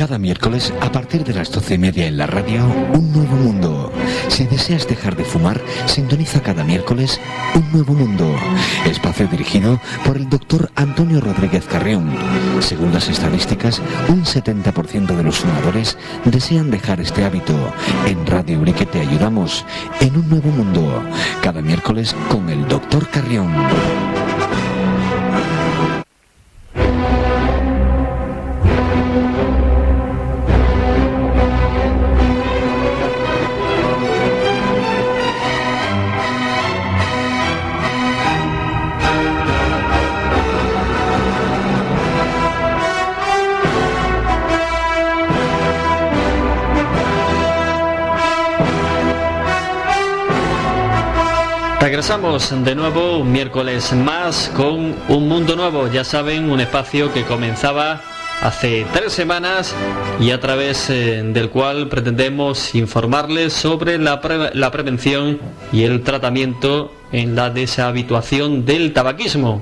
Cada miércoles, a partir de las 12:30 en la radio, Un Nuevo Mundo. Si deseas dejar de fumar, sintoniza cada miércoles Un Nuevo Mundo. Espacio dirigido por el doctor Antonio Rodríguez Carrión. Según las estadísticas, un 70% de los fumadores desean dejar este hábito. En Radio Urique te ayudamos en Un Nuevo Mundo. Cada miércoles con el doctor Carrión. Regresamos de nuevo un miércoles más con Un Mundo Nuevo. Ya saben, un espacio que comenzaba hace 3 semanas y a través del cual pretendemos informarles sobre la prevención y el tratamiento en la deshabituación del tabaquismo.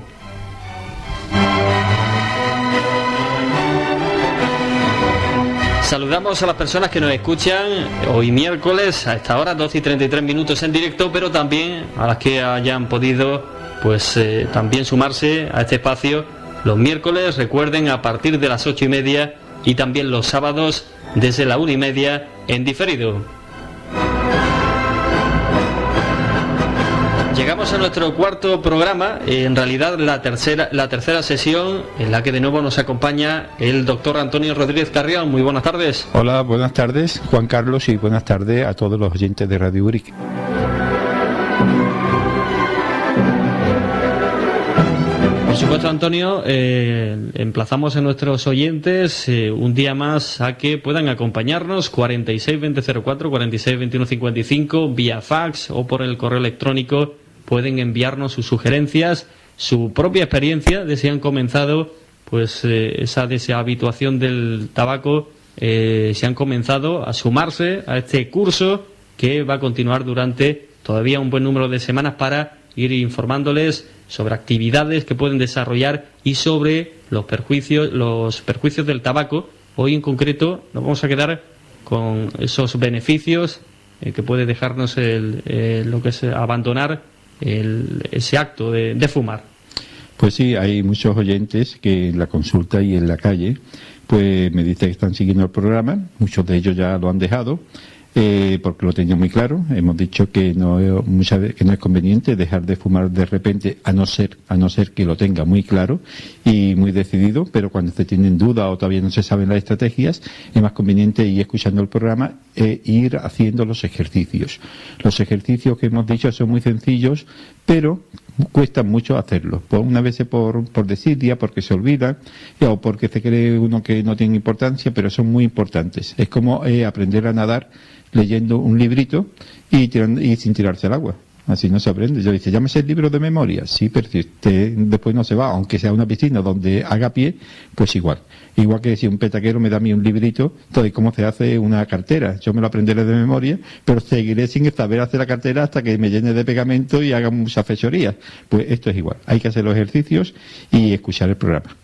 Saludamos a las personas que nos escuchan hoy miércoles a esta hora, 12:33 en directo, pero también a las que hayan podido también sumarse a este espacio los miércoles, recuerden, a partir de las 8:30 y también los sábados desde la 1:30 en diferido. Llegamos a nuestro cuarto programa, en realidad la tercera sesión, en la que de nuevo nos acompaña el doctor Antonio Rodríguez Carrión. Muy buenas tardes. Hola, buenas tardes, Juan Carlos, y buenas tardes a todos los oyentes de Radio Urique. Por supuesto, Antonio, emplazamos a nuestros oyentes un día más a que puedan acompañarnos 462004, 462155, vía fax o por el correo electrónico. Pueden enviarnos sus sugerencias, su propia experiencia de si han comenzado esa deshabituación del tabaco, si han comenzado a sumarse a este curso que va a continuar durante todavía un buen número de semanas para ir informándoles sobre actividades que pueden desarrollar y sobre los perjuicios del tabaco. Hoy en concreto nos vamos a quedar con esos beneficios que puede dejarnos lo que es abandonar ese acto de fumar. Pues sí, hay muchos oyentes que en la consulta y en la calle pues me dicen que están siguiendo el programa. Muchos de ellos ya lo han dejado porque lo tenían muy claro. Hemos dicho que no es conveniente dejar de fumar de repente, a no ser que lo tenga muy claro y muy decidido, pero cuando se tienen dudas o todavía no se saben las estrategias, es más conveniente ir escuchando el programa e ir haciendo los ejercicios. Los ejercicios que hemos dicho son muy sencillos, pero cuesta mucho hacerlos. Una vez por desidia, porque se olvida, o porque se cree uno que no tiene importancia, pero son muy importantes. Es como aprender a nadar leyendo un librito y sin tirarse al agua. Así no se aprende. Yo dice, llámese el libro de memoria. Sí, pero si usted después no se va, aunque sea una piscina donde haga pie, pues igual. Igual que si un petaquero me da a mí un librito de cómo se hace una cartera. Yo me lo aprenderé de memoria, pero seguiré sin saber hacer la cartera hasta que me llene de pegamento y haga muchas fechorías. Pues esto es igual. Hay que hacer los ejercicios y escuchar el programa.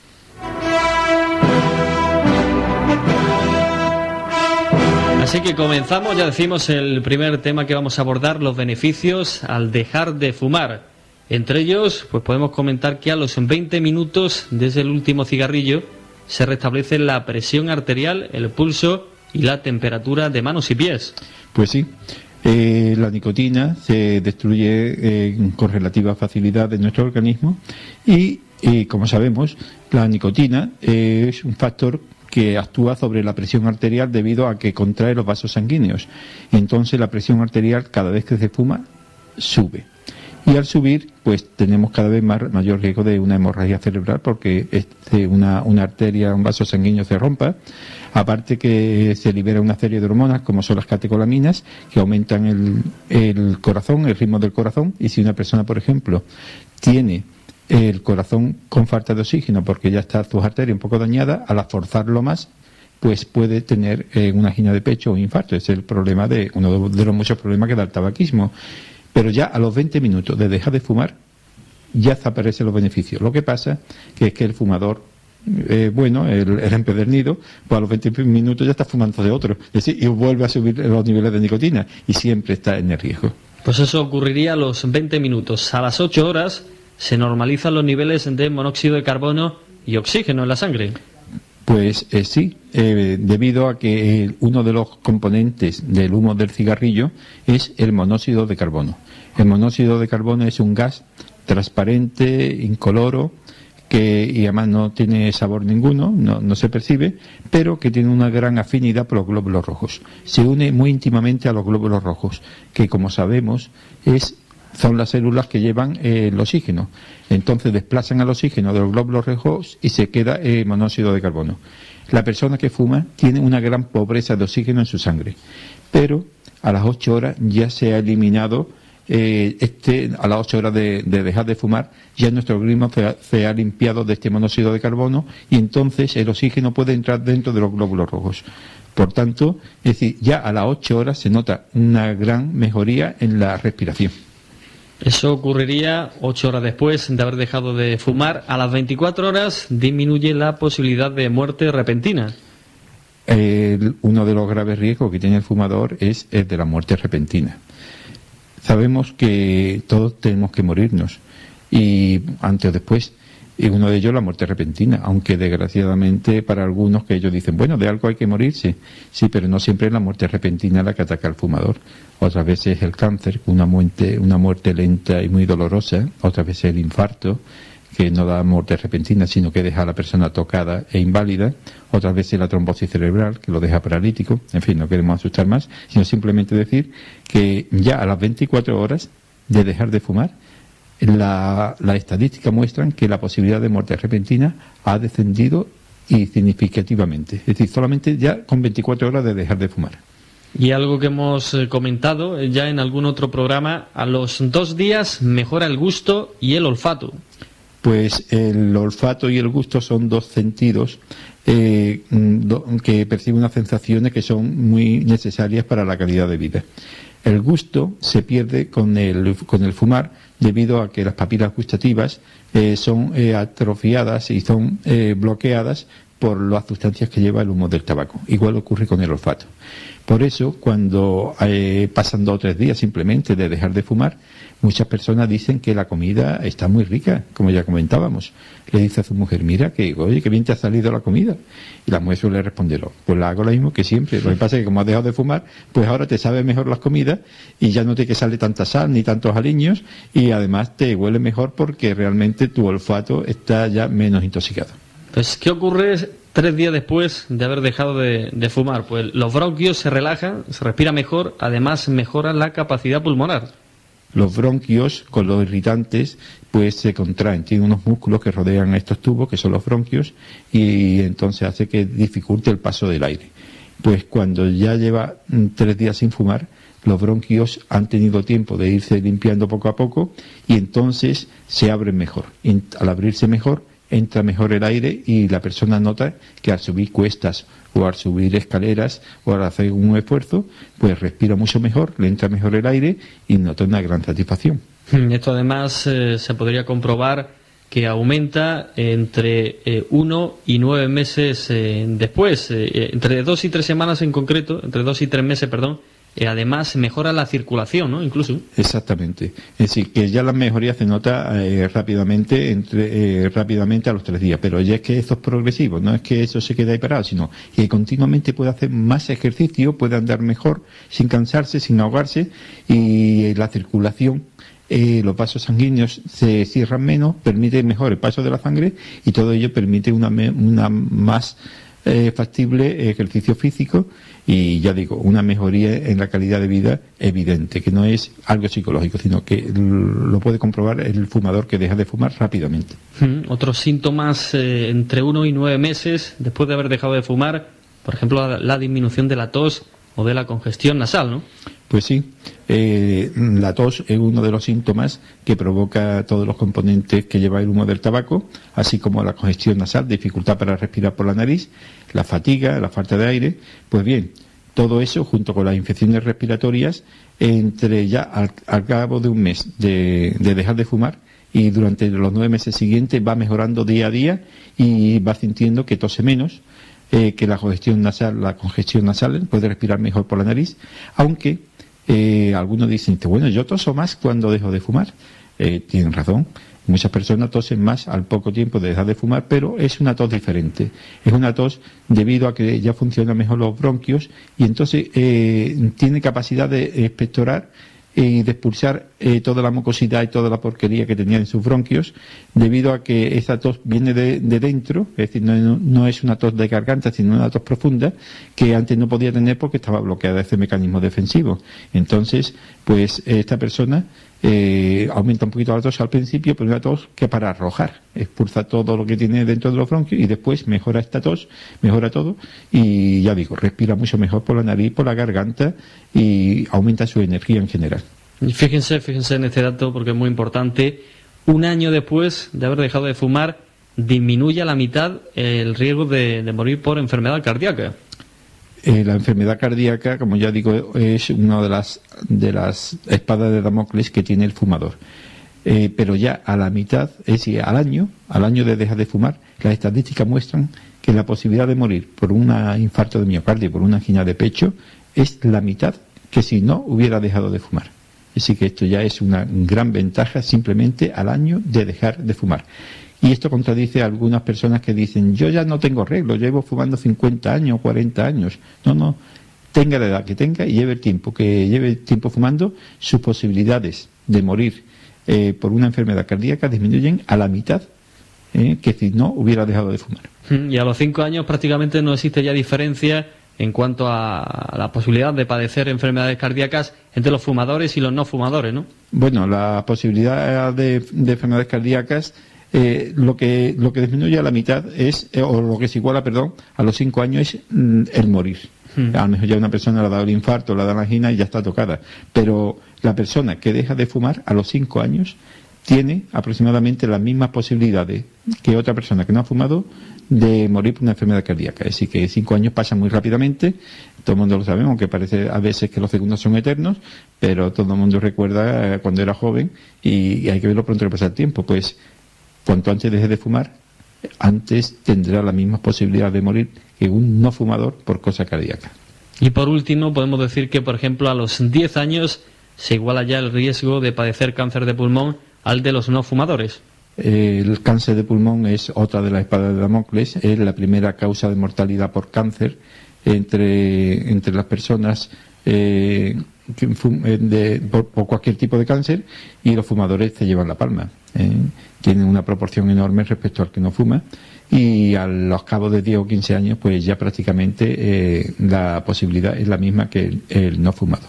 Así que comenzamos, ya decimos, el primer tema que vamos a abordar, los beneficios al dejar de fumar. Entre ellos, pues podemos comentar que a los 20 minutos desde el último cigarrillo se restablece la presión arterial, el pulso y la temperatura de manos y pies. Pues sí. La nicotina se destruye con relativa facilidad en nuestro organismo y como sabemos, la nicotina es un factor que actúa sobre la presión arterial debido a que contrae los vasos sanguíneos. Y entonces la presión arterial, cada vez que se fuma, sube. Y al subir, pues tenemos cada vez mayor riesgo de una hemorragia cerebral porque una arteria, un vaso sanguíneo se rompa. Aparte que se libera una serie de hormonas, como son las catecolaminas, que aumentan el corazón, el ritmo del corazón. Y si una persona, por ejemplo, tiene el corazón con falta de oxígeno porque ya está sus arterias un poco dañadas, al forzarlo más, pues puede tener una angina de pecho o un infarto. Ese es el problema uno de los muchos problemas que da el tabaquismo. Pero ya a los 20 minutos de dejar de fumar, ya desaparecen los beneficios. Lo que pasa que es que el fumador bueno, el empedernido, pues a los 20 minutos ya está fumando de otro. Es decir, y vuelve a subir los niveles de nicotina y siempre está en el riesgo. Pues eso ocurriría a los 20 minutos. A las 8 horas se normalizan los niveles de monóxido de carbono y oxígeno en la sangre. Pues sí, debido a que uno de los componentes del humo del cigarrillo es el monóxido de carbono. El monóxido de carbono es un gas transparente, incoloro, y además no tiene sabor ninguno, no se percibe, pero que tiene una gran afinidad por los glóbulos rojos. Se une muy íntimamente a los glóbulos rojos, que como sabemos son las células que llevan el oxígeno. Entonces desplazan al oxígeno de los glóbulos rojos y se queda monóxido de carbono. La persona que fuma tiene una gran pobreza de oxígeno en su sangre, pero a las 8 horas ya se ha eliminado, a las 8 horas de dejar de fumar, ya nuestro organismo se ha limpiado de este monóxido de carbono y entonces el oxígeno puede entrar dentro de los glóbulos rojos. Por tanto, es decir, ya a las 8 horas se nota una gran mejoría en la respiración. Eso ocurriría 8 horas después de haber dejado de fumar. A las 24 horas disminuye la posibilidad de muerte repentina. Uno de los graves riesgos que tiene el fumador es el de la muerte repentina. Sabemos que todos tenemos que morirnos, y antes o después, y uno de ellos la muerte repentina, aunque desgraciadamente para algunos que ellos dicen, bueno, de algo hay que morirse, sí, pero no siempre es la muerte repentina la que ataca al fumador. Otras veces es el cáncer, una muerte lenta y muy dolorosa, otras veces el infarto, que no da muerte repentina, sino que deja a la persona tocada e inválida, otras veces la trombosis cerebral, que lo deja paralítico. En fin, no queremos asustar más, sino simplemente decir que ya a las 24 horas de dejar de fumar, la estadística muestran que la posibilidad de muerte repentina ha descendido y significativamente. Es decir, solamente ya con 24 horas de dejar de fumar. Y algo que hemos comentado ya en algún otro programa, a los 2 días mejora el gusto y el olfato. Pues el olfato y el gusto son dos sentidos que perciben unas sensaciones que son muy necesarias para la calidad de vida. El gusto se pierde con el fumar debido a que las papilas gustativas son atrofiadas y son bloqueadas por las sustancias que lleva el humo del tabaco. Igual ocurre con el olfato. Por eso, cuando pasan 2 o 3 días simplemente de dejar de fumar, muchas personas dicen que la comida está muy rica, como ya comentábamos. Le dice a su mujer, mira, oye, que bien te ha salido la comida. Y la mujer suele responder, pues la hago lo mismo que siempre. Lo que pasa es que como has dejado de fumar, pues ahora te sabe mejor las comidas y ya no te sale tanta sal ni tantos aliños y además te huele mejor porque realmente tu olfato está ya menos intoxicado. Pues, ¿qué ocurre 3 días después de haber dejado de fumar? Pues los bronquios se relajan, se respira mejor, además mejora la capacidad pulmonar. Los bronquios, con los irritantes, pues se contraen. Tienen unos músculos que rodean a estos tubos, que son los bronquios, y entonces hace que dificulte el paso del aire. Pues cuando ya lleva 3 días sin fumar, los bronquios han tenido tiempo de irse limpiando poco a poco y entonces se abren mejor. Y al abrirse mejor, entra mejor el aire y la persona nota que al subir cuestas o al subir escaleras o al hacer un esfuerzo, pues respira mucho mejor, le entra mejor el aire y nota una gran satisfacción. Esto además se podría comprobar que aumenta entre 1 y 9 meses después, entre 2 y 3 semanas en concreto, entre 2 y 3 meses, perdón. Además mejora la circulación, ¿no? Incluso. Exactamente. Es decir, que ya la mejoría se nota rápidamente a los 3 días, pero ya es que esto es progresivo, no es que eso se quede ahí parado, sino que continuamente puede hacer más ejercicio, puede andar mejor, sin cansarse, sin ahogarse, y la circulación, los vasos sanguíneos se cierran menos, permite mejor el paso de la sangre y todo ello permite una más factible ejercicio físico y, ya digo, una mejoría en la calidad de vida evidente, que no es algo psicológico, sino que lo puede comprobar el fumador que deja de fumar rápidamente. Otros síntomas entre 1 y 9 meses después de haber dejado de fumar, por ejemplo, la disminución de la tos o de la congestión nasal, ¿no? Pues sí, la tos es uno de los síntomas que provoca todos los componentes que lleva el humo del tabaco, así como la congestión nasal, dificultad para respirar por la nariz, la fatiga, la falta de aire. Pues bien, todo eso junto con las infecciones respiratorias, entre ya al cabo de un mes de dejar de fumar, y durante los 9 meses siguientes va mejorando día a día y va sintiendo que tose menos, que la congestión nasal puede respirar mejor por la nariz, aunque algunos dicen, bueno, yo toso más cuando dejo de fumar. Tienen razón. Muchas personas tosen más al poco tiempo de dejar de fumar, pero es una tos diferente. Es una tos debido a que ya funcionan mejor los bronquios y entonces tiene capacidad de expectorar y de expulsar toda la mucosidad y toda la porquería que tenía en sus bronquios, debido a que esa tos viene de dentro, es decir, no es una tos de garganta, sino una tos profunda que antes no podía tener porque estaba bloqueada ese mecanismo defensivo. Entonces, pues esta persona aumenta un poquito la tos al principio, pero una tos que para arrojar, expulsa todo lo que tiene dentro de los bronquios y después mejora esta tos, mejora todo y ya digo, respira mucho mejor por la nariz, por la garganta y aumenta su energía en general. Fíjense en este dato porque es muy importante. Un año después de haber dejado de fumar, disminuye a la mitad el riesgo de morir por enfermedad cardíaca. La enfermedad cardíaca, como ya digo, es una de las espadas de Damocles que tiene el fumador. Pero ya a la mitad, es decir, al año de dejar de fumar, las estadísticas muestran que la posibilidad de morir por un infarto de miocardio, por una angina de pecho, es la mitad que si no hubiera dejado de fumar. Así que esto ya es una gran ventaja simplemente al año de dejar de fumar. Y esto contradice a algunas personas que dicen, yo ya no tengo arreglo, llevo fumando 50 años, 40 años. No, tenga la edad que tenga y lleve tiempo fumando, sus posibilidades de morir por una enfermedad cardíaca disminuyen a la mitad que si no hubiera dejado de fumar. Y a los 5 años prácticamente no existe ya diferencia en cuanto a la posibilidad de padecer enfermedades cardíacas entre los fumadores y los no fumadores, ¿no? Bueno, la posibilidad de enfermedades cardíacas, lo que disminuye a la mitad es, o lo que se iguala, a los 5 años es el morir. A lo mejor ya una persona le ha dado el infarto, le ha dado la angina y ya está tocada. Pero la persona que deja de fumar a los 5 años tiene aproximadamente las mismas posibilidades que otra persona que no ha fumado de morir por una enfermedad cardíaca. Es decir, que 5 años pasan muy rápidamente, todo el mundo lo sabemos, aunque parece a veces que los segundos son eternos, pero todo el mundo recuerda cuando era joven y hay que verlo pronto que pasa el tiempo. Pues cuanto antes deje de fumar, antes tendrá la misma posibilidad de morir que un no fumador por cosa cardíaca. Y por último, podemos decir que, por ejemplo, a los 10 años se iguala ya el riesgo de padecer cáncer de pulmón al de los no fumadores. El cáncer de pulmón es otra de las espadas de Damocles, es la primera causa de mortalidad por cáncer entre las personas por cualquier tipo de cáncer, y los fumadores se llevan la palma. Tienen una proporción enorme respecto al que no fuma, y a los cabos de 10 o 15 años pues ya prácticamente la posibilidad es la misma que el no fumador.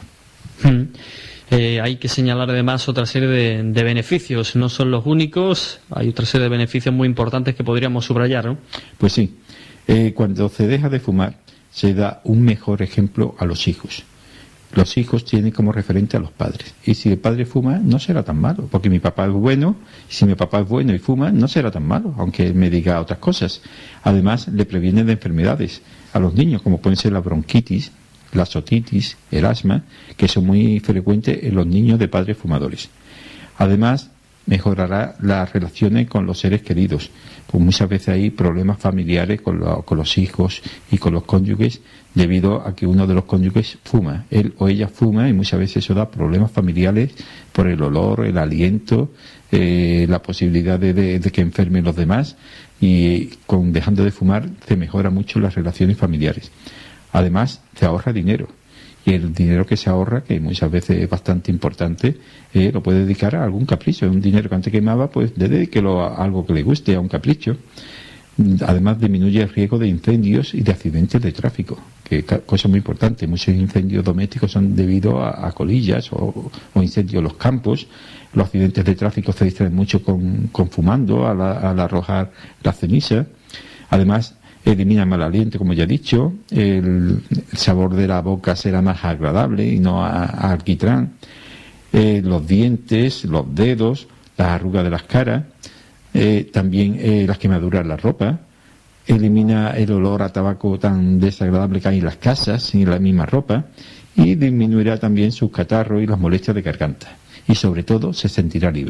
Hay que señalar además otra serie de beneficios, no son los únicos, hay otra serie de beneficios muy importantes que podríamos subrayar, ¿no? Pues sí, cuando se deja de fumar se da un mejor ejemplo a los hijos. Los hijos tienen como referente a los padres, y si el padre fuma no será tan malo, porque mi papá es bueno, y si mi papá es bueno y fuma no será tan malo, aunque él me diga otras cosas. Además le previene de enfermedades a los niños, como pueden ser la bronquitis, la otitis, el asma, que son muy frecuentes en los niños de padres fumadores. Además, mejorará las relaciones con los seres queridos, pues muchas veces hay problemas familiares con los hijos y con los cónyuges debido a que uno de los cónyuges fuma, él o ella fuma, y muchas veces eso da problemas familiares por el olor, el aliento, la posibilidad de que enfermen los demás, y dejando de fumar se mejora mucho las relaciones familiares. Además, se ahorra dinero, y el dinero que se ahorra, que muchas veces es bastante importante, lo puede dedicar a algún capricho. Un dinero que antes quemaba, pues dedíquelo a algo que le guste, a un capricho. Además, disminuye el riesgo de incendios y de accidentes de tráfico, que cosa muy importante. Muchos incendios domésticos son debido a colillas o incendios en los campos. Los accidentes de tráfico se distraen mucho con fumando al arrojar la ceniza. Además, elimina mal aliento, como ya he dicho, el sabor de la boca será más agradable y no a alquitrán, los dientes, los dedos, las arrugas de las caras, también las quemaduras en la ropa, elimina el olor a tabaco tan desagradable que hay en las casas, en la misma ropa, y disminuirá también sus catarros y las molestias de garganta. Y sobre todo se sentirá libre.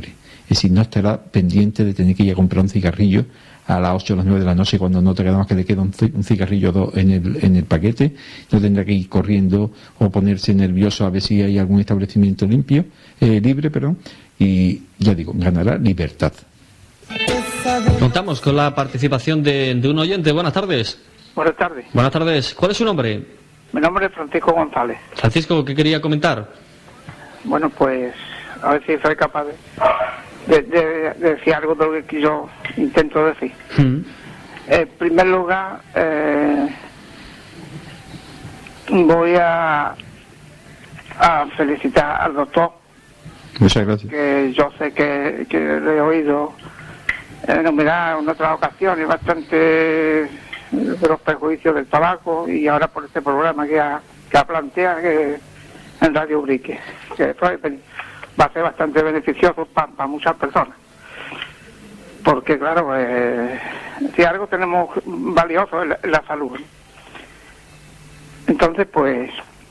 es decir, no estará pendiente de tener que ir a comprar un cigarrillo a las 8 o las 9 de la noche cuando no te queda más que le queda un cigarrillo o dos en el paquete. No tendrá que ir corriendo o ponerse nervioso a ver si hay algún establecimiento libre, y ya digo, ganará libertad. Contamos con la participación de un oyente. Buenas tardes. Buenas tardes. Buenas tardes. ¿Cuál es su nombre? Mi nombre es Francisco González. Francisco, ¿qué quería comentar? Bueno, pues a ver si soy capaz de decir algo de lo que yo intento decir. En primer lugar, voy a felicitar al doctor. Muchas gracias. Que yo sé que le he oído enumerar en otras ocasiones bastante de los perjuicios del tabaco, y ahora por este programa que plantea que en Radio Ubrique, que va a ser bastante beneficioso para muchas personas, porque claro, si algo tenemos valioso es la salud. Entonces, pues,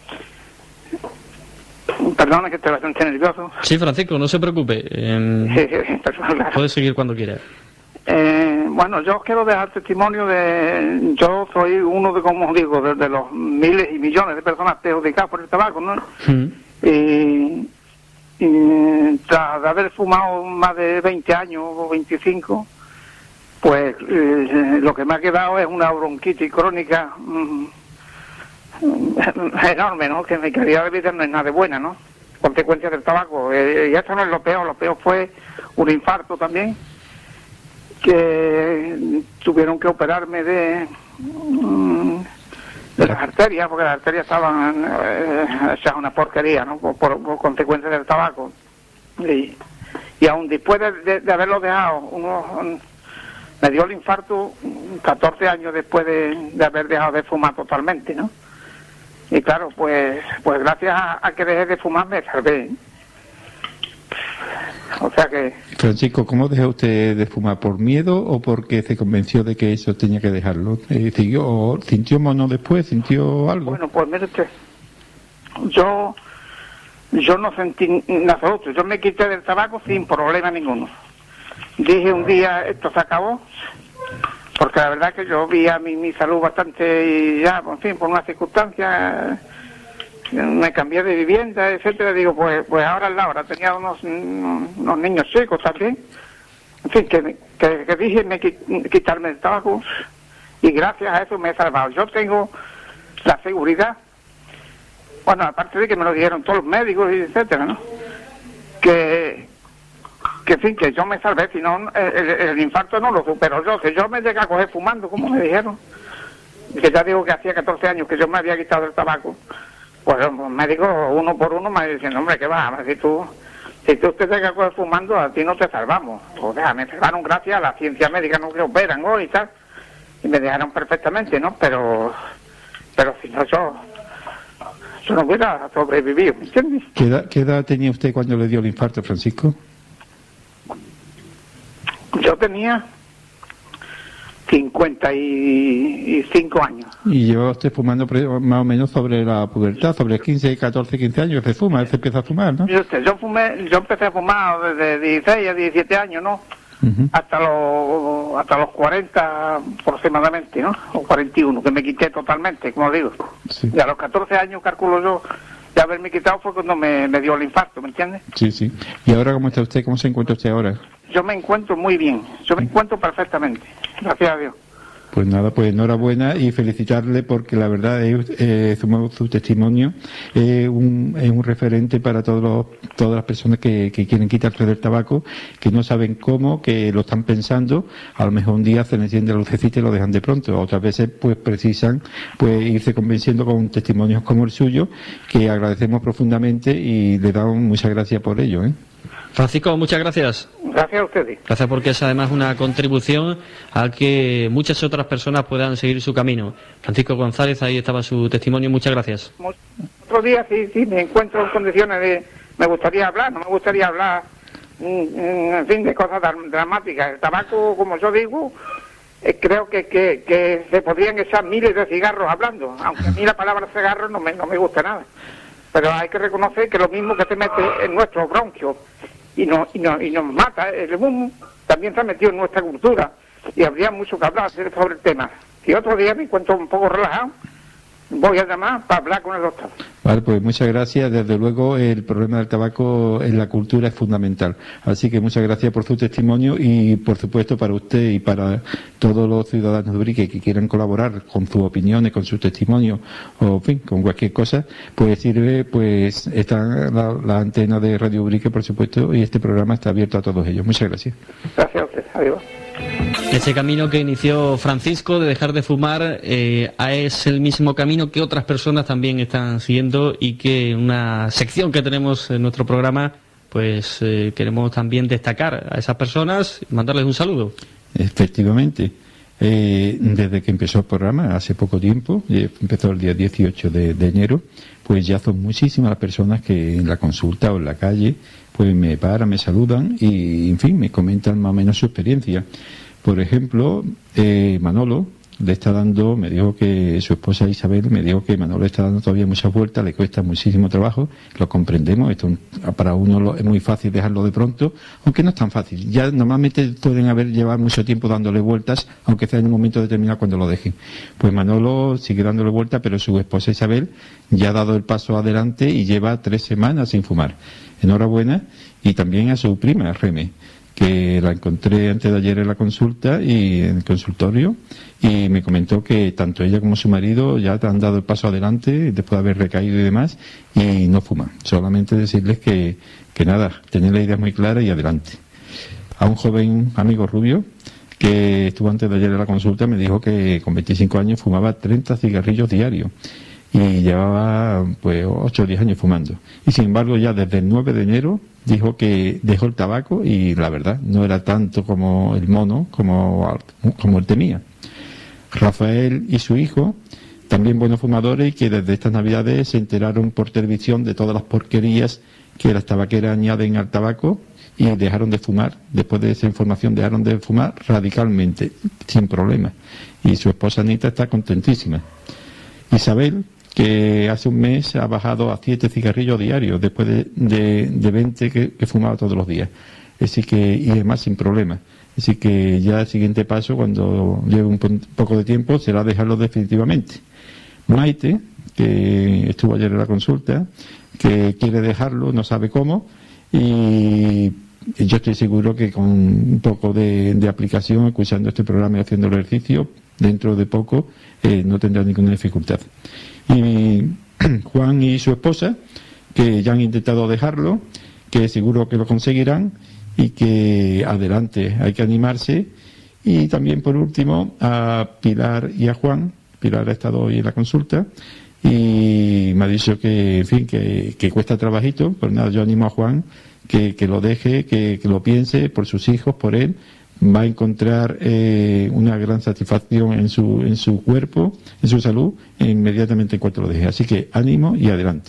perdona que estoy bastante nervioso. Sí, Francisco, no se preocupe. Sí, claro. Puede seguir cuando quiera. Bueno, yo quiero dejar testimonio yo soy uno de, como digo, de los miles y millones de personas perjudicadas por el tabaco, ¿no? Y tras de haber fumado más de 20 años o 25, pues lo que me ha quedado es una bronquitis crónica enorme, ¿no? Que mi calidad de vida no es nada de buena, ¿no? Consecuencia del tabaco. Y esto no es lo peor fue un infarto también, que tuvieron que operarme de las arterias, porque las arterias estaban hechas una porquería, ¿no? Por consecuencia del tabaco. Y aún después de haberlo dejado, me dio el infarto 14 años después de haber dejado de fumar totalmente, ¿no? Y claro, pues gracias a que dejé de fumar me salvé. O sea que... Francisco, ¿cómo dejó usted de fumar? ¿Por miedo o porque se convenció de que eso tenía que dejarlo? ¿Sintió mono después? ¿Sintió algo? Bueno, pues mire usted, yo no sentí nada otro. Yo me quité del tabaco sin problema ninguno. Dije un día, esto se acabó, porque la verdad que yo vi a mi salud bastante, y ya, en fin, por una circunstancia... me cambié de vivienda, etcétera. Digo, pues ahora es la hora. Tenía unos niños chicos también. En fin, que dije quitarme el tabaco, y gracias a eso me he salvado. Yo tengo la seguridad, bueno, aparte de que me lo dijeron todos los médicos, y etcétera, ¿no? Que en fin, que yo me salvé, si no, el infarto no lo supero yo. Si yo me llegué a coger fumando, como me dijeron, que ya digo que hacía 14 años que yo me había quitado el tabaco, pues los médicos, uno por uno, me dicen, hombre, ¿qué va? Si tú te llegas a coger fumando, a ti no te salvamos. O sea, me salvaron gracias a la ciencia médica, no que operan hoy y tal, y me dejaron perfectamente, ¿no? Pero si no, yo no hubiera sobrevivido, ¿me entiendes? ¿Qué edad tenía usted cuando le dio el infarto, Francisco? Yo tenía 55 años. ¿Y llevaba usted fumando más o menos sobre la pubertad, sobre 15, 14, 15 años que se fuma? Se empieza a fumar, ¿no? Yo empecé a fumar desde 16 a 17 años, ¿no? Hasta los 40 aproximadamente, ¿no? O 41, que me quité totalmente, como digo. Sí. Y a los 14 años, calculo yo, de haberme quitado fue cuando me dio el infarto, ¿me entiendes? Sí. ¿Y ahora cómo está usted? ¿Cómo se encuentra usted ahora? Yo me encuentro muy bien, yo me encuentro perfectamente, gracias a Dios. Pues nada, pues enhorabuena y felicitarle, porque la verdad su testimonio es un referente para todas las personas que quieren quitarse del tabaco, que no saben cómo, que lo están pensando. A lo mejor un día se le enciende la lucecita y lo dejan de pronto. Otras veces pues precisan pues irse convenciendo con testimonios como el suyo, que agradecemos profundamente y le damos muchas gracias por ello, ¿eh? Francisco, muchas gracias. Gracias a ustedes. Gracias, porque es además una contribución a que muchas otras personas puedan seguir su camino. Francisco González, ahí estaba su testimonio. Muchas gracias. Otro día sí me encuentro en condiciones de... Me gustaría hablar, no me gustaría hablar, en fin, de cosas dramáticas. El tabaco, como yo digo, creo que se podrían echar miles de cigarros hablando, aunque a mí la palabra cigarro no me gusta nada. Pero hay que reconocer que lo mismo que se mete en nuestros bronquios y nos mata. El humo también se ha metido en nuestra cultura y habría mucho que hablar sobre el tema. Y otro día me encuentro un poco relajado, voy a llamar para hablar con el doctor. Vale, pues muchas gracias. Desde luego el problema del tabaco en la cultura es fundamental. Así que muchas gracias por su testimonio y, por supuesto, para usted y para todos los ciudadanos de Ubrique que quieran colaborar con sus opiniones, con su testimonio o, en fin, con cualquier cosa, pues sirve, pues está la antena de Radio Ubrique, por supuesto, y este programa está abierto a todos ellos. Muchas gracias. Gracias a usted. Adiós. Ese camino que inició Francisco de dejar de fumar es el mismo camino que otras personas también están siguiendo y que una sección que tenemos en nuestro programa, pues queremos también destacar a esas personas y mandarles un saludo. Efectivamente. Desde que empezó el programa, hace poco tiempo, empezó el día 18 de enero, pues ya son muchísimas las personas que en la consulta o en la calle pues me paran, me saludan y, en fin, me comentan más o menos su experiencia. Por ejemplo, Manolo me dijo que su esposa Isabel me dijo que Manolo está dando todavía muchas vueltas, le cuesta muchísimo trabajo, lo comprendemos, esto para uno es muy fácil dejarlo de pronto, aunque no es tan fácil. Ya normalmente pueden llevar mucho tiempo dándole vueltas, aunque sea en un momento determinado cuando lo dejen. Pues Manolo sigue dándole vueltas, pero su esposa Isabel ya ha dado el paso adelante y lleva 3 semanas sin fumar. Enhorabuena. Y también a su prima, Reme, que la encontré antes de ayer en la consulta y en el consultorio, y me comentó que tanto ella como su marido ya han dado el paso adelante después de haber recaído y demás, y no fuman. Solamente decirles que nada, tener la idea muy clara y adelante. A un joven amigo rubio que estuvo antes de ayer en la consulta me dijo que con 25 años fumaba 30 cigarrillos diarios y llevaba pues 8 o 10 años fumando, y sin embargo ya desde el 9 de enero dijo que dejó el tabaco y la verdad no era tanto como el mono como él temía. Rafael y su hijo, también buenos fumadores, y que desde estas navidades se enteraron por televisión de todas las porquerías que las tabaqueras añaden al tabaco y dejaron de fumar. Después de esa información dejaron de fumar radicalmente, sin problema, y su esposa Anita está contentísima. Isabel, que hace un mes ha bajado a 7 cigarrillos diarios después de 20 que fumaba todos los días. Así que, y además sin problema. Así que ya el siguiente paso, cuando lleve un poco de tiempo, será dejarlo definitivamente. Maite, que estuvo ayer en la consulta, que quiere dejarlo, no sabe cómo, y yo estoy seguro que con un poco de aplicación, escuchando este programa y haciendo el ejercicio, dentro de poco no tendrá ninguna dificultad. Y Juan y su esposa, que ya han intentado dejarlo, que seguro que lo conseguirán, y que adelante, hay que animarse. Y también, por último, a Pilar y a Juan. Pilar ha estado hoy en la consulta y me ha dicho que, en fin, que cuesta trabajito. Pues nada, yo animo a Juan que lo deje, que lo piense por sus hijos, por él. Va a encontrar una gran satisfacción en su cuerpo, en su salud, inmediatamente en cuanto lo deje. Así que ánimo y adelante.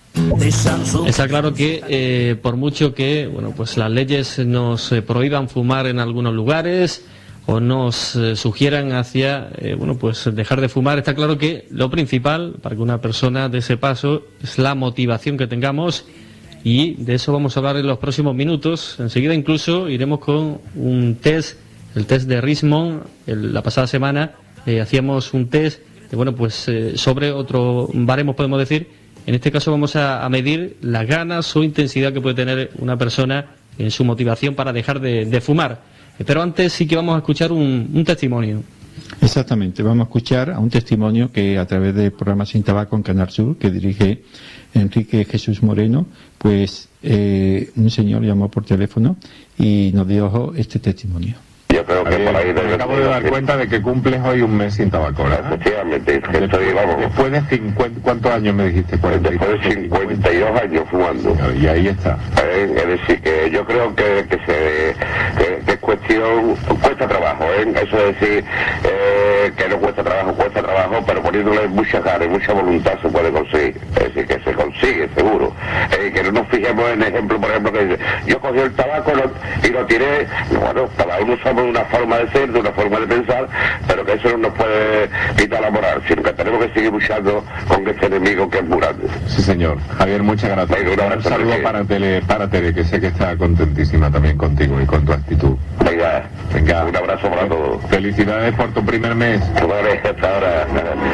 Está claro que por mucho que pues las leyes nos prohíban fumar en algunos lugares o nos sugieran hacia pues dejar de fumar, está claro que lo principal para que una persona dé ese paso es la motivación que tengamos, y de eso vamos a hablar en los próximos minutos. Enseguida incluso iremos con un test, el test de Rismond. La pasada semana hacíamos un test de, sobre otro baremo, podemos decir. En este caso vamos a medir las ganas o intensidad que puede tener una persona en su motivación para dejar de fumar. Pero antes sí que vamos a escuchar un testimonio. Exactamente, vamos a escuchar a un testimonio que a través del programa Sin Tabaco en Canal Sur, que dirige Enrique Jesús Moreno, pues un señor llamó por teléfono y nos dio este testimonio. Yo creo que por ahí me acabo de dar cuenta de que cumples hoy un mes sin tabaco, ¿verdad? Efectivamente, después de 50, ¿cuántos años me dijiste? 42. Después de 52 años fumando. Y ahí está. Es decir, que yo creo que es cuestión, cuesta trabajo, eso es decir, que no cuesta trabajo, pero poniéndole muchas ganas, mucha voluntad se puede conseguir. Es decir, que se consigue, seguro. Que no nos fijemos en ejemplo, por ejemplo, que yo cogí el tabaco y lo tiré. Bueno, cada uno somos una forma de ser, de una forma de pensar, pero que eso no nos puede quitar la moral, sino que tenemos que seguir luchando con este enemigo que es muy grande. Sí, señor. Javier, muchas gracias. Un saludo para Tere, que sé que está contentísima también contigo y con tu actitud. Venga, un abrazo para todos. Felicidades por tu primer mes. Hasta ahora.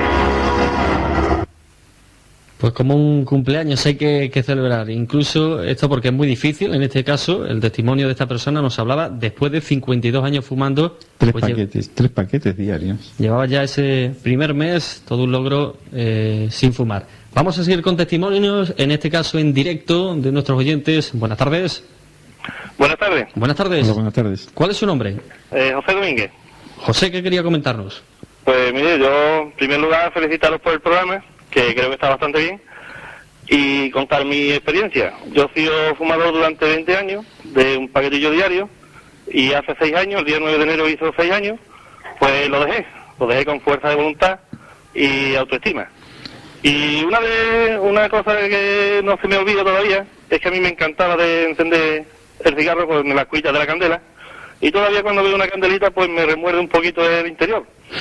Pues como un cumpleaños hay que celebrar, incluso esto porque es muy difícil, en este caso, el testimonio de esta persona nos hablaba, después de 52 años fumando... Tres paquetes diarios. Llevaba ya ese primer mes, todo un logro sin fumar. Vamos a seguir con testimonios, en este caso en directo, de nuestros oyentes. Buenas tardes. Buenas tardes. Buenas tardes. Hola, buenas tardes. ¿Cuál es su nombre? José Domínguez. José, ¿qué quería comentarnos? Pues mire, yo en primer lugar felicitaros por el programa, que creo que está bastante bien, y contar mi experiencia. Yo he sido fumador durante 20 años, de un paquetillo diario, y hace 6 años, el día 9 de enero hizo 6 años, pues lo dejé con fuerza de voluntad y autoestima. Y una cosa que no se me olvida todavía, es que a mí me encantaba de encender el cigarro con las cuillas de la candela, y todavía cuando veo una candelita pues me remuerde un poquito el interior.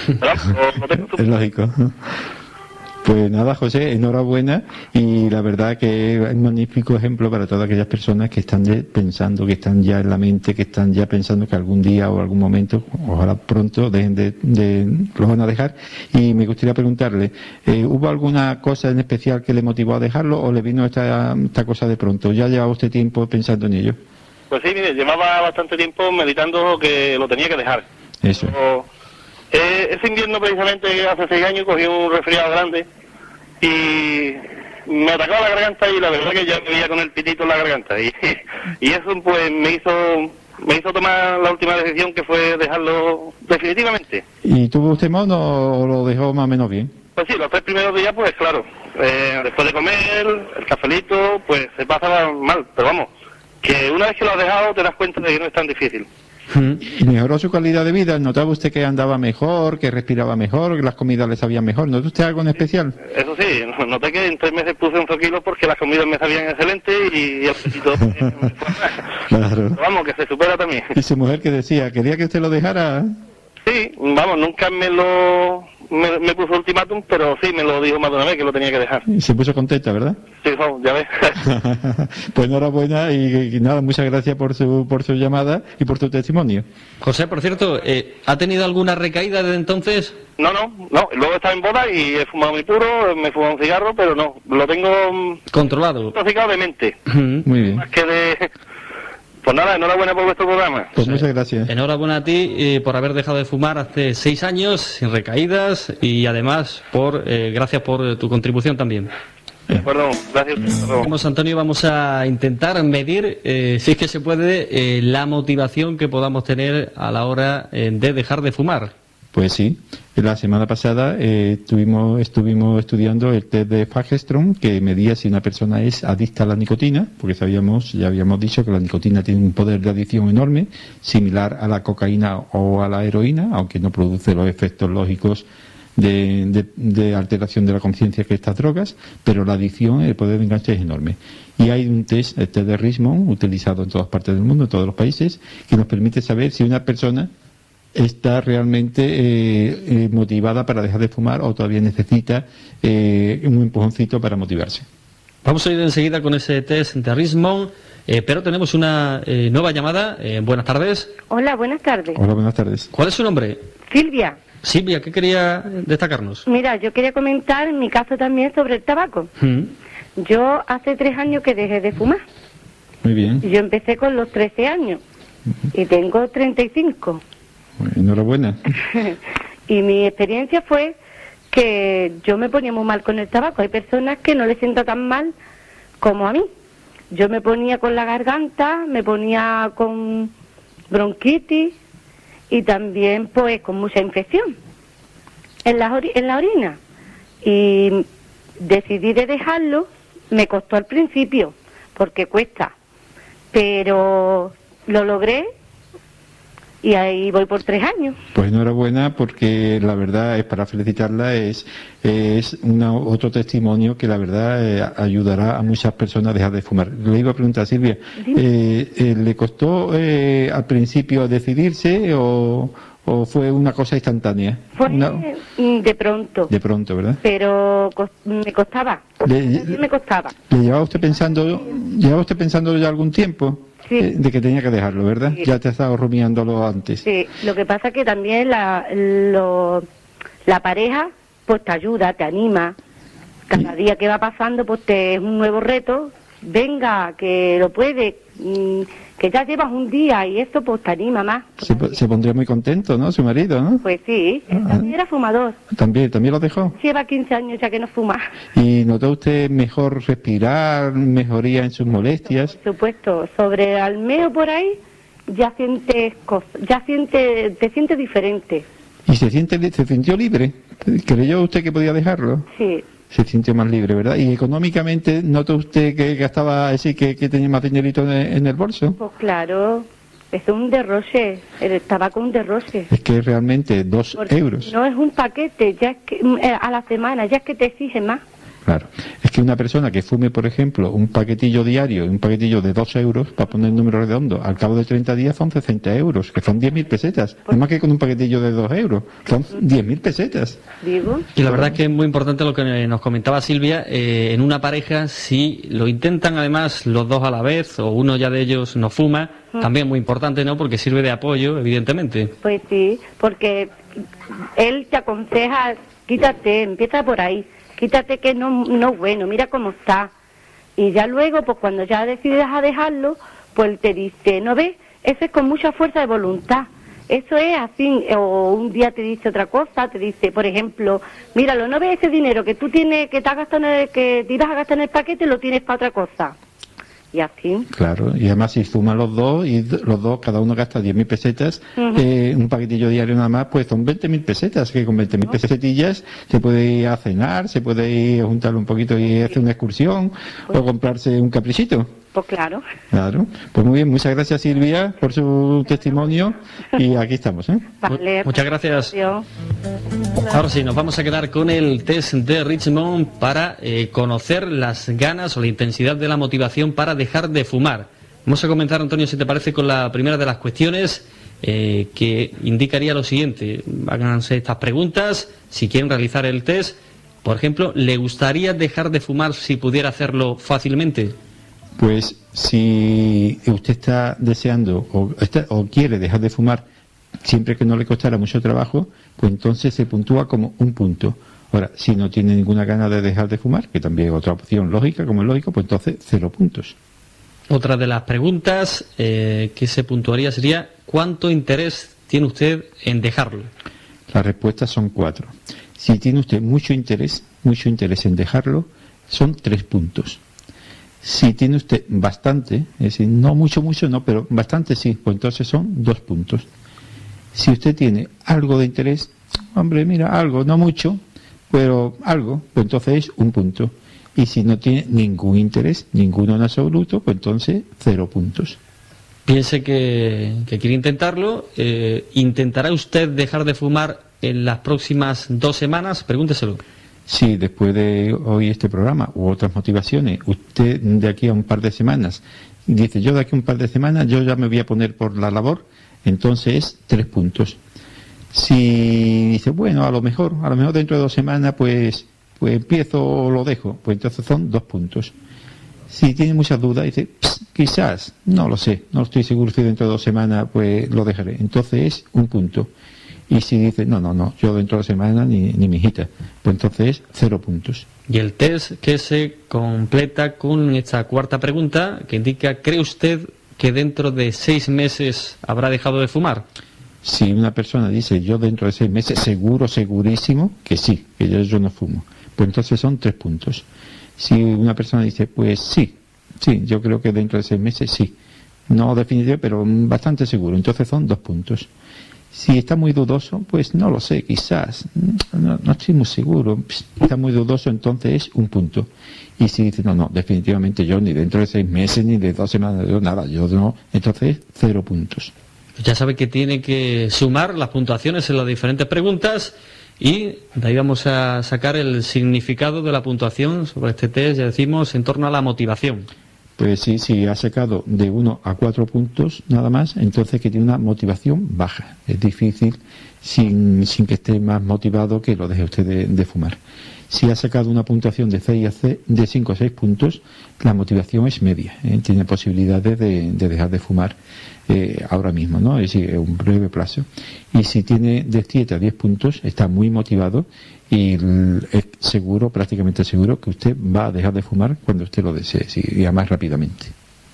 Es lógico. Pues nada, José, enhorabuena, y la verdad que es un magnífico ejemplo para todas aquellas personas que están pensando, que están ya en la mente, que están ya pensando que algún día o algún momento, ojalá pronto, los van a dejar. Y me gustaría preguntarle, ¿hubo alguna cosa en especial que le motivó a dejarlo o le vino esta cosa de pronto? ¿Ya llevaba usted tiempo pensando en ello? Pues sí, mire, llevaba bastante tiempo meditando que lo tenía que dejar. Eso. Ese invierno precisamente hace 6 años cogí un resfriado grande y me atacaba la garganta, y la verdad que ya me veía con el pitito en la garganta, y eso pues me hizo tomar la última decisión, que fue dejarlo definitivamente. ¿Y tuvo usted mono o lo dejó más o menos bien? Pues sí, los 3 primeros días pues claro, después de comer, el cafelito, pues se pasaba mal, pero vamos, que una vez que lo has dejado te das cuenta de que no es tan difícil. ¿Y mejoró su calidad de vida? ¿Notaba usted que andaba mejor, que respiraba mejor, que las comidas le sabían mejor? ¿Notó usted algo en especial? Eso sí, noté que en 3 meses puse 11 kilos porque las comidas me sabían excelente y el apetito Claro. Pero vamos, que se supera también. ¿Y su mujer qué decía? ¿Quería que usted lo dejara? Sí, vamos, nunca me puso ultimátum, pero sí me lo dijo más de una vez que lo tenía que dejar. Y se puso contenta, ¿verdad? Sí, ya ves. Pues enhorabuena y nada, muchas gracias por su llamada y por tu testimonio. José, por cierto, ¿ha tenido alguna recaída desde entonces? No, luego estaba en boda y he fumado mi puro, me he fumado un cigarro, pero no, lo tengo... Controlado. Intoxicado de mente. Muy bien. Más que de... Pues nada, enhorabuena por vuestro programa. Pues muchas gracias. Enhorabuena a ti por haber dejado de fumar hace 6 años, sin recaídas, y además gracias por tu contribución también. De acuerdo, gracias. Vamos, Antonio, vamos a intentar medir, si es que se puede, la motivación que podamos tener a la hora de dejar de fumar. Pues sí, la semana pasada estuvimos estudiando el test de Fagerström, que medía si una persona es adicta a la nicotina, porque ya habíamos dicho que la nicotina tiene un poder de adicción enorme, similar a la cocaína o a la heroína, aunque no produce los efectos lógicos de alteración de la conciencia que estas drogas, pero la adicción, el poder de enganche es enorme. Y hay un test, el test de Richmond, utilizado en todas partes del mundo, en todos los países, que nos permite saber si una persona está realmente motivada para dejar de fumar o todavía necesita un empujoncito para motivarse. Vamos a ir enseguida con ese test de Richmond, pero tenemos una nueva llamada. Buenas tardes. Hola, buenas tardes. Hola, buenas tardes. ¿Cuál es su nombre? Silvia. Silvia, ¿qué quería destacarnos? Mira, yo quería comentar mi caso también sobre el tabaco. Yo hace 3 años que dejé de fumar. Muy bien. Yo empecé con los 13 años y tengo 35. Enhorabuena. Y mi experiencia fue que yo me ponía muy mal con el tabaco. Hay personas que no les sienta tan mal como a mí. Yo me ponía con la garganta, me ponía con bronquitis y también pues con mucha infección en la orina. Y decidí de dejarlo. Me costó al principio porque cuesta, pero lo logré. y ahí voy por 3 años. Pues enhorabuena, porque la verdad es para felicitarla, es otro testimonio que la verdad ayudará a muchas personas a dejar de fumar. Le iba a preguntar, Silvia, ¿le costó al principio decidirse o fue una cosa instantánea? Fue de pronto. De pronto, ¿verdad? Pero me costaba. Me costaba. ¿Le llevaba usted pensando ya algún tiempo? Sí. De que tenía que dejarlo, ¿verdad? Sí. Ya te has estado rumiándolo antes. Sí, lo que pasa que también la pareja pues te ayuda, te anima. Cada día que va pasando pues es un nuevo reto. Venga, que lo puedes, que ya llevas un día y esto pues te anima más. Se pondría muy contento, ¿no? Su marido, ¿no? Pues sí, él también era fumador. ¿También lo dejó? Lleva 15 años ya que no fuma. ¿Y notó usted mejor respirar, mejoría en sus molestias? Por supuesto, sobre al meo por ahí ya sientes cosas, te sientes diferente. ¿Y se sintió libre? ¿Creyó usted que podía dejarlo? Sí. Se sintió más libre, ¿verdad? ¿Y económicamente notó usted que gastaba así, que tenía más dinerito en el bolso? Pues claro, es un derroche, el tabaco un derroche. Es que realmente 2 euros. No es un paquete, ya es que a la semana, ya es que te exige más. Claro, es que una persona que fume, por ejemplo, un paquetillo diario, un paquetillo de 2 euros, para poner el número redondo, al cabo de 30 días son 60 euros, que son 10.000 pesetas. No más que con un paquetillo de 2 euros, son 10.000 pesetas. ¿Digo? Y la verdad es que es muy importante lo que nos comentaba Silvia, en una pareja, si lo intentan además los dos a la vez, o uno ya de ellos no fuma, también es muy importante, ¿no? Porque sirve de apoyo, evidentemente. Pues sí, porque él te aconseja, quítate, empieza por ahí. Quítate que no es bueno, mira cómo está. Y ya luego, pues cuando ya decides a dejarlo, pues te dice, ¿no ves? Eso es con mucha fuerza de voluntad. Eso es así, o un día te dice otra cosa, te dice, por ejemplo, míralo, ¿no ves ese dinero que tú tienes, que te has gastado que te ibas a gastar en el paquete, lo tienes para otra cosa? Y así. Claro, y además si fuman los dos, y los dos, cada uno gasta 10.000 pesetas, un paquetillo diario nada más, pues son 20.000 pesetas, que con 20.000 pesetillas se puede ir a cenar, se puede ir a juntar un poquito y hacer una excursión, o comprarse un caprichito. Pues claro. Claro, pues muy bien, muchas gracias Silvia por su testimonio, y aquí estamos, ¿eh? Vale. Muchas gracias. Adiós. Ahora sí, nos vamos a quedar con el test de Richmond para conocer las ganas o la intensidad de la motivación para dejar de fumar. Vamos a comenzar, Antonio, si te parece, con la primera de las cuestiones que indicaría lo siguiente. Háganse estas preguntas si quieren realizar el test. Por ejemplo, ¿le gustaría dejar de fumar si pudiera hacerlo fácilmente? Pues si usted está deseando o quiere dejar de fumar siempre que no le costara mucho trabajo, pues entonces se puntúa como 1 punto. Ahora, si no tiene ninguna gana de dejar de fumar, que también es otra opción lógica, como es lógico, pues entonces 0 puntos. Otra de las preguntas que se puntuaría sería, ¿cuánto interés tiene usted en dejarlo? Las respuestas son 4. Si tiene usted mucho interés en dejarlo, son 3 puntos. Si tiene usted bastante, es decir, no mucho, no, pero bastante sí, pues entonces son 2 puntos. Si usted tiene algo de interés, hombre, mira, algo, no mucho, pero algo, pues entonces es 1 punto. Y si no tiene ningún interés, ninguno en absoluto, pues entonces 0 puntos. Piense que quiere intentarlo. ¿Intentará usted dejar de fumar en las próximas 2 semanas? Pregúnteselo. Si después de oír este programa u otras motivaciones, usted de aquí a un par de semanas dice, yo de aquí a un par de semanas yo ya me voy a poner por la labor, entonces es 3 puntos. Si dice, bueno, a lo mejor dentro de 2 semanas pues empiezo o lo dejo, pues entonces son 2 puntos. Si tiene muchas dudas, dice, quizás, no lo sé, no estoy seguro si dentro de 2 semanas pues lo dejaré, entonces es 1 punto. Y si dice, no, yo dentro de 2 semanas ni mi hijita, pues entonces es 0 puntos. Y el test que se completa con esta 4ª pregunta, que indica, ¿cree usted que dentro de 6 meses habrá dejado de fumar? Si una persona dice, yo dentro de 6 meses, segurísimo, que sí, que yo no fumo, pues entonces son 3 puntos. Si una persona dice, pues sí, yo creo que dentro de 6 meses sí, no definitivo, pero bastante seguro, entonces son 2 puntos. Si está muy dudoso, pues no lo sé, quizás, no estoy muy seguro, está muy dudoso, entonces es 1 punto. Y si dice, no, definitivamente yo ni dentro de 6 meses, ni de 2 semanas, yo nada, yo no, entonces 0 puntos. Ya sabe que tiene que sumar las puntuaciones en las diferentes preguntas y de ahí vamos a sacar el significado de la puntuación sobre este test, ya decimos, en torno a la motivación. Pues sí, si ha sacado de 1 a 4 puntos nada más, entonces que tiene una motivación baja. Es difícil sin que esté más motivado que lo deje usted de fumar. Si ha sacado una puntuación de 5 a 6 puntos, la motivación es media. Tiene posibilidades de dejar de fumar ahora mismo, ¿no? Es decir, un breve plazo. Y si tiene de 7 a 10 puntos, está muy motivado y es seguro, prácticamente seguro, que usted va a dejar de fumar cuando usted lo desee, y además rápidamente.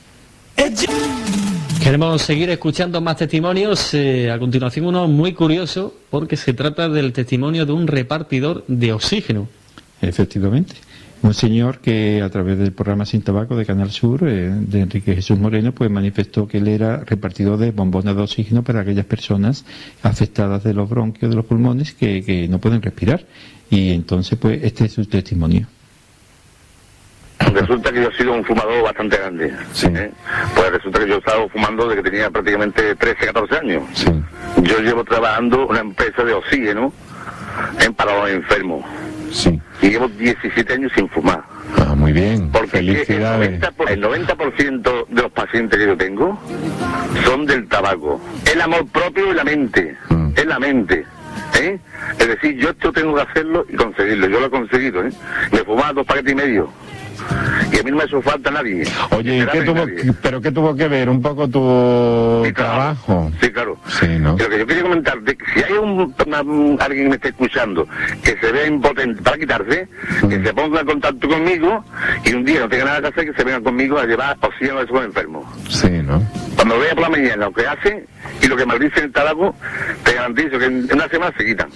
Queremos seguir escuchando más testimonios. A continuación uno muy curioso, porque se trata del testimonio de un repartidor de oxígeno. Efectivamente. Un señor que a través del programa Sin Tabaco de Canal Sur, de Enrique Jesús Moreno, pues manifestó que él era repartidor de bombonas de oxígeno para aquellas personas afectadas de los bronquios, de los pulmones, que no pueden respirar. Y entonces, pues, este es su testimonio. Resulta que yo he sido un fumador bastante grande. Sí. Pues resulta que yo he estado fumando desde que tenía prácticamente 13, 14 años. Sí. Yo llevo trabajando en una empresa de oxígeno para los enfermos. Sí. Y llevo 17 años sin fumar. Ah, muy bien. Porque felicidades. El 90% de los pacientes que yo tengo son del tabaco. El amor propio y la mente. Es la mente. Es decir, yo esto tengo que hacerlo y conseguirlo. Yo lo he conseguido. Me he fumado 2 paquetes y medio. Y a mí no me hizo falta nadie. Oye, ¿pero qué tuvo que ver un poco tu trabajo? Sí, claro. Sí, ¿no? Lo que yo quería comentar, de que si hay alguien que me esté escuchando que se vea impotente para quitarse, que se ponga en contacto conmigo y un día no tenga nada que hacer, que se venga conmigo a llevar oxígeno a esos enfermos. Sí, ¿no? Cuando vea por la mañana lo que hace y lo que maldice en el tabaco, te garantizo que en una semana se quitan.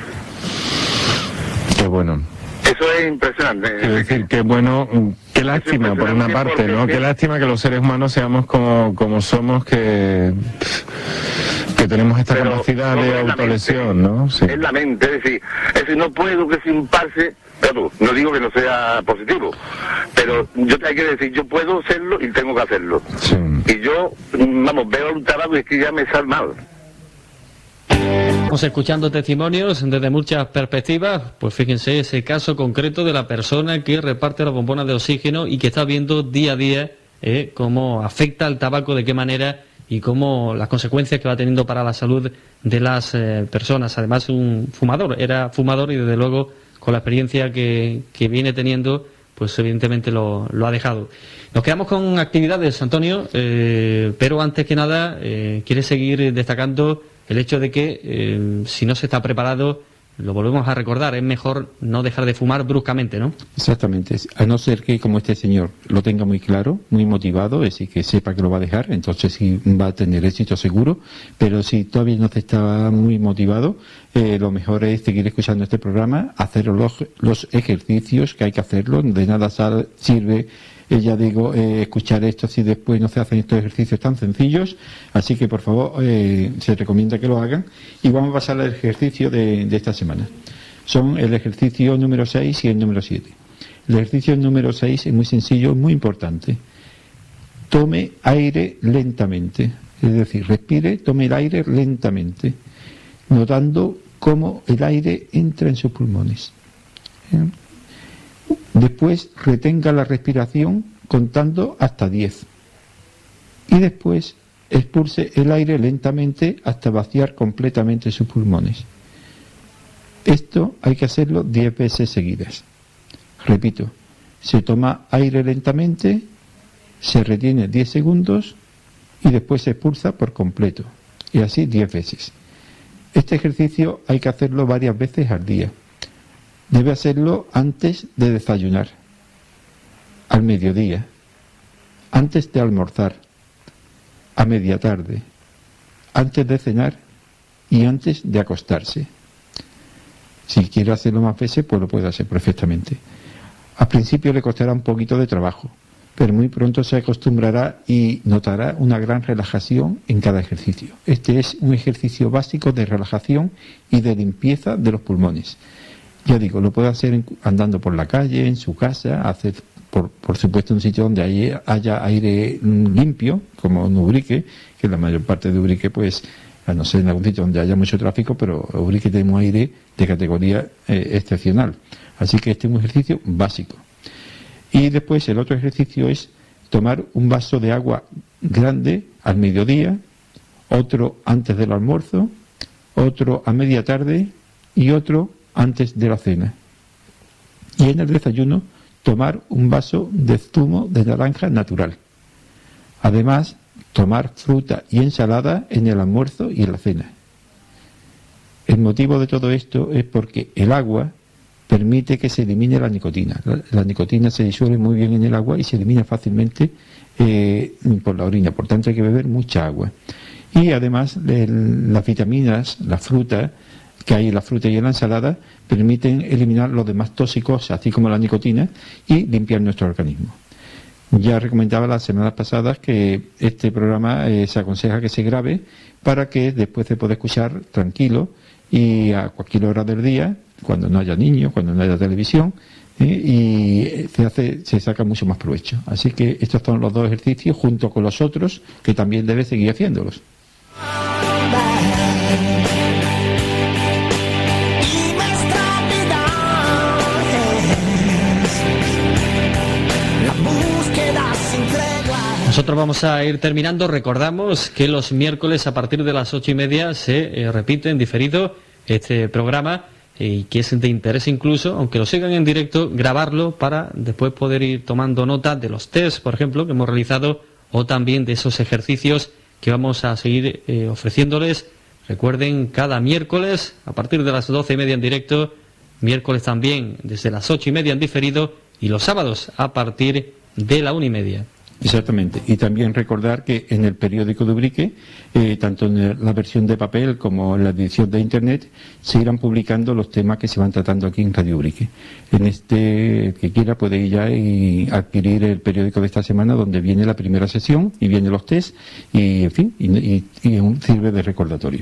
Qué bueno. Eso es impresionante. Quiero decir, qué bueno, qué lástima por una parte, ¿no? Qué lástima que los seres humanos seamos como somos, que tenemos esta capacidad de autolesión, ¿no? Sí. Es la mente, es decir, no puedo que sin parse, pero no digo que no sea positivo, pero yo te hay que decir, yo puedo hacerlo y tengo que hacerlo. Sí. Y yo, veo un tabaco y es que ya me sale mal. Estamos escuchando testimonios desde muchas perspectivas. Pues fíjense ese caso concreto de la persona que reparte las bombonas de oxígeno y que está viendo día a día cómo afecta el tabaco, de qué manera y cómo las consecuencias que va teniendo para la salud de las personas. Además, un fumador, era fumador y desde luego con la experiencia que viene teniendo, pues evidentemente lo ha dejado. Nos quedamos con actividades, Antonio, pero antes que nada quiere seguir destacando el hecho de que si no se está preparado, lo volvemos a recordar, es mejor no dejar de fumar bruscamente, ¿no? Exactamente, a no ser que como este señor lo tenga muy claro, muy motivado, es decir, que sepa que lo va a dejar, entonces sí va a tener éxito seguro, pero si todavía no está muy motivado, lo mejor es seguir escuchando este programa, hacer los ejercicios que hay que hacerlo, de nada sirve escuchar esto si después no se hacen estos ejercicios tan sencillos, así que por favor se recomienda que lo hagan y vamos a pasar al ejercicio de esta semana. Son el ejercicio número 6 y el número 7. El ejercicio número 6 es muy sencillo, muy importante. Tome aire lentamente, es decir, respire, tome el aire lentamente, notando cómo el aire entra en sus pulmones. Después retenga la respiración contando hasta 10 y después expulse el aire lentamente hasta vaciar completamente sus pulmones. Esto hay que hacerlo 10 veces seguidas. Repito, se toma aire lentamente, se retiene 10 segundos y después se expulsa por completo, y así 10 veces. Este ejercicio hay que hacerlo varias veces al día. Debe hacerlo antes de desayunar, al mediodía, antes de almorzar, a media tarde, antes de cenar y antes de acostarse. Si quiere hacerlo más veces, pues lo puede hacer perfectamente. Al principio le costará un poquito de trabajo, pero muy pronto se acostumbrará y notará una gran relajación en cada ejercicio. Este es un ejercicio básico de relajación y de limpieza de los pulmones. Ya digo, lo puede hacer andando por la calle, en su casa, hacer por supuesto un sitio donde haya aire limpio, como en Ubrique, que la mayor parte de Ubrique, pues, a no ser en algún sitio donde haya mucho tráfico, pero en Ubrique tenemos aire de categoría excepcional. Así que este es un ejercicio básico. Y después el otro ejercicio es tomar un vaso de agua grande al mediodía, otro antes del almuerzo, otro a media tarde y otro antes de la cena. Y en el desayuno tomar un vaso de zumo de naranja natural. Además, tomar fruta y ensalada en el almuerzo y en la cena. El motivo de todo esto es porque el agua permite que se elimine la nicotina. La nicotina se disuelve muy bien en el agua y se elimina fácilmente por la orina. Por tanto, hay que beber mucha agua. Y además, las vitaminas, la fruta que hay en la fruta y en la ensalada, permiten eliminar los demás tóxicos, así como la nicotina, y limpiar nuestro organismo. Ya recomendaba las semanas pasadas que este programa se aconseja que se grabe para que después se pueda escuchar tranquilo y a cualquier hora del día, cuando no haya niños, cuando no haya televisión, y se saca mucho más provecho. Así que estos son los dos ejercicios junto con los otros que también debe seguir haciéndolos. Nosotros vamos a ir terminando. Recordamos que los miércoles a partir de las 8:30 se repite en diferido este programa y que es de interés incluso, aunque lo sigan en directo, grabarlo para después poder ir tomando nota de los test, por ejemplo, que hemos realizado, o también de esos ejercicios que vamos a seguir ofreciéndoles. Recuerden, cada miércoles a partir de las 12:30 en directo, miércoles también desde las 8:30 en diferido y los sábados a partir de la 1:30. Exactamente. Y también recordar que en el periódico de Ubrique, tanto en la versión de papel como en la edición de Internet, se irán publicando los temas que se van tratando aquí en Radio Ubrique. En el que quiera puede ir ya y adquirir el periódico de esta semana, donde viene la primera sesión y vienen los test y, en fin, y sirve de recordatorio.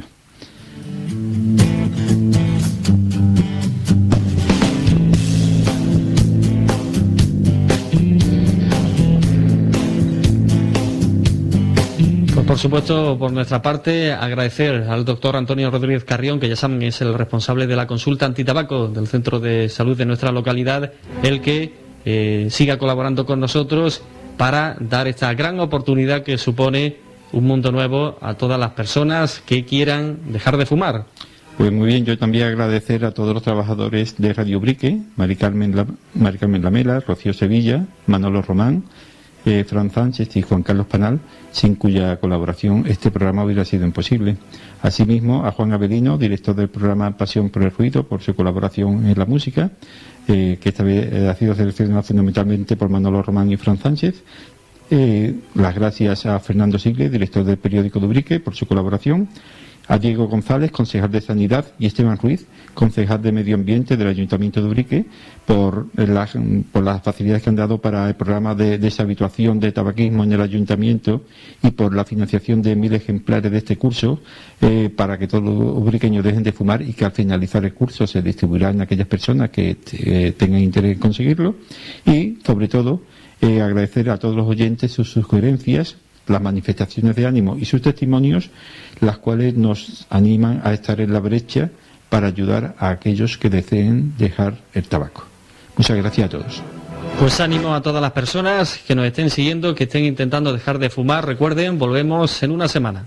Por supuesto, por nuestra parte, agradecer al doctor Antonio Rodríguez Carrión, que ya saben es el responsable de la consulta antitabaco del Centro de Salud de nuestra localidad, el que siga colaborando con nosotros para dar esta gran oportunidad que supone un mundo nuevo a todas las personas que quieran dejar de fumar. Pues muy bien, yo también agradecer a todos los trabajadores de Radio Ubrique, Mari Carmen Lamela, Rocío Sevilla, Manolo Román, Fran Sánchez y Juan Carlos Panal, sin cuya colaboración este programa hubiera sido imposible. Asimismo, a Juan Avelino, director del programa Pasión por el Ruido, por su colaboración en la música, que esta vez ha sido seleccionado fundamentalmente por Manolo Román y Fran Sánchez. Las gracias a Fernando Sigle, director del periódico de Ubrique, por su colaboración. A Diego González, concejal de Sanidad, y Esteban Ruiz, concejal de Medio Ambiente del Ayuntamiento de Ubrique, por las facilidades que han dado para el programa de deshabituación de tabaquismo en el Ayuntamiento y por la financiación de 1000 ejemplares de este curso para que todos los ubriqueños dejen de fumar y que al finalizar el curso se distribuirá en aquellas personas que tengan interés en conseguirlo. Y, sobre todo, agradecer a todos los oyentes sus sugerencias, las manifestaciones de ánimo y sus testimonios, las cuales nos animan a estar en la brecha para ayudar a aquellos que deseen dejar el tabaco. Muchas gracias a todos. Pues ánimo a todas las personas que nos estén siguiendo, que estén intentando dejar de fumar. Recuerden, volvemos en una semana.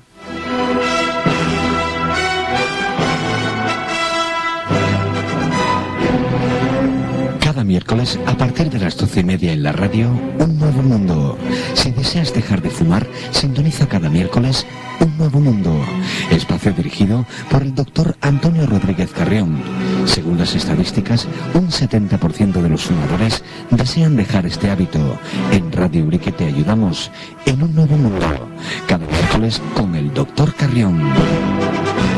Cada miércoles, a partir de las 12:30 en la radio, Un Nuevo Mundo. Si deseas dejar de fumar, sintoniza cada miércoles Un Nuevo Mundo. Espacio dirigido por el doctor Antonio Rodríguez Carrión. Según las estadísticas, un 70% de los fumadores desean dejar este hábito. En Radio Ubrique te ayudamos en Un Nuevo Mundo. Cada miércoles con el doctor Carrión.